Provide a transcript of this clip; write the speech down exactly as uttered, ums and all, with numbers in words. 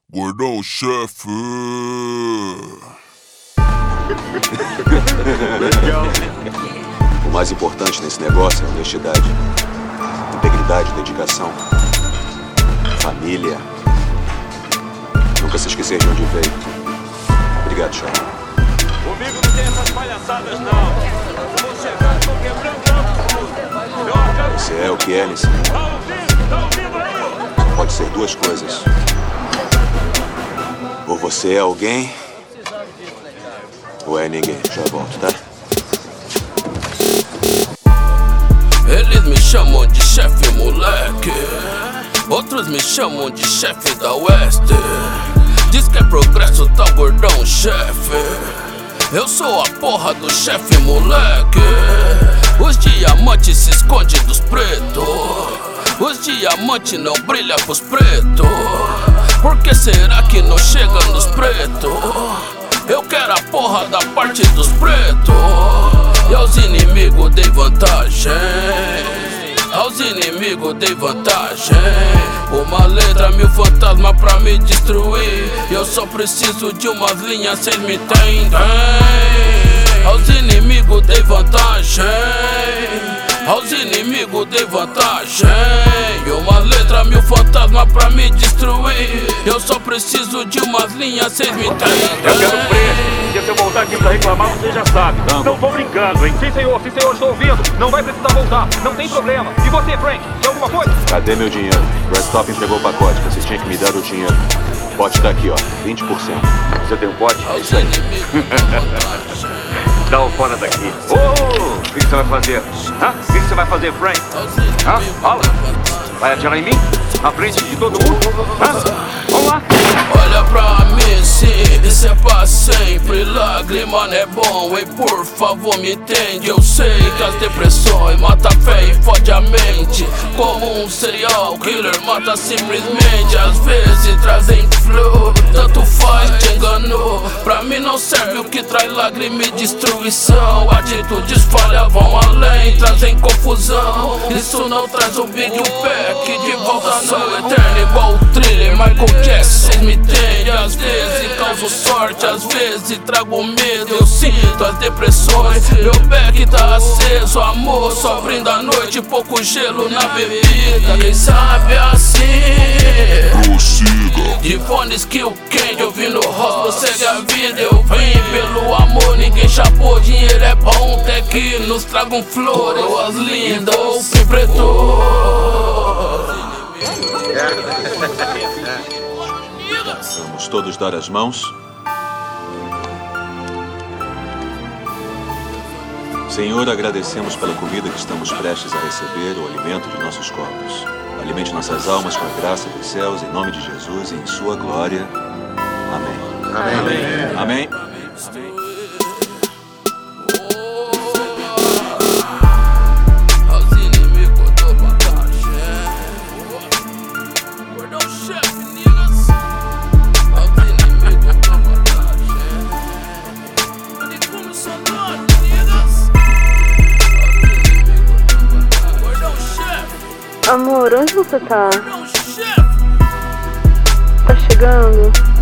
Gordão chefe. O mais importante nesse negócio é honestidade, integridade, dedicação, família. Nunca se esquecer de onde veio. Obrigado, Charlie. Comigo não tem essas palhaçadas, não. Vou chegar, tô quebrando tudo. Você é o que é, Nissen. Tá ouvindo? Tá ouvindo aí? Pode ser duas coisas. Ou você é alguém, ou é ninguém. Já volto, tá? Eles me chamam de chefe moleque, outros me chamam de chefe da Oeste. Diz que é progresso, tá gordão chefe. Eu sou a porra do chefe moleque. Os diamantes se escondem dos pretos. Os diamantes não brilham pros pretos. Por que será que não chega nos pretos? Eu quero a porra da parte dos pretos. E aos inimigos dei vantagem. Aos inimigos dei vantagem. Uma letra, mil fantasmas pra me destruir. Eu só preciso de umas linhas, cês me entendem? Aos inimigos dei vantagem. Aos inimigos dei vantagem. Uma letra, mil fantasmas pra me destruir. Eu só preciso de umas linhas, cês me entendem? Eu quero preço. E se eu voltar aqui pra reclamar, você já sabe. Vamos. Não tô brincando, hein? Sim, senhor, sim, senhor, estou ouvindo. Não vai precisar voltar, não tem problema. E você, Frank, tem alguma coisa? Cadê meu dinheiro? Restop entregou o pacote, você tinha que me dar o dinheiro. O pote tá aqui, ó, vinte por cento. Você tem um pote? É isso aí. Dá o fora daqui. Ô, oh, o que você vai fazer? Hã? O que você vai fazer, Frank? Hã? Fala. Vai atirar em mim? Na frente de todo mundo? Hã? Vamos lá. Olha pra mim, sim, isso é pra sempre. Lágrima não é bom, e por favor me entende. Eu sei que as depressões mata a fé e fode a mente. Como um serial killer mata simplesmente. Às vezes trazem flor, tanto faz, te enganou. Pra mim não serve o que traz lágrima e destruição. Atitudes falhas vão além, trazem confusão. Isso não traz o Big Pack de volta no eterno. Igual o Thriller, Michael Jackson, cês me entendem? Às vezes causo sorte, às vezes trago medo. Eu sinto as depressões, meu beck tá aceso. Amor só brinda a noite, pouco gelo na bebida. Quem sabe assim Prossiga. de fones que o Candy ouvindo rock, prossegue a vida. Eu vim pelo amor, ninguém chapou. Dinheiro é bom, até que nos tragam flores. As lindas, ou preto. Vamos todos dar as mãos. Senhor, agradecemos pela comida que estamos prestes a receber, o alimento de nossos corpos. Alimente nossas almas com a graça dos céus, em nome de Jesus e em sua glória. Amém. Amém. Amém. Aos inimigos dou vantagem. Gordão chefe, niggas. Aos inimigos dou vantagem. Olha como sou dono, niggas. Aos inimigos dou vantagem. Gordão chefe. Amor, onde você tá? Gordão chefe. Tá chegando?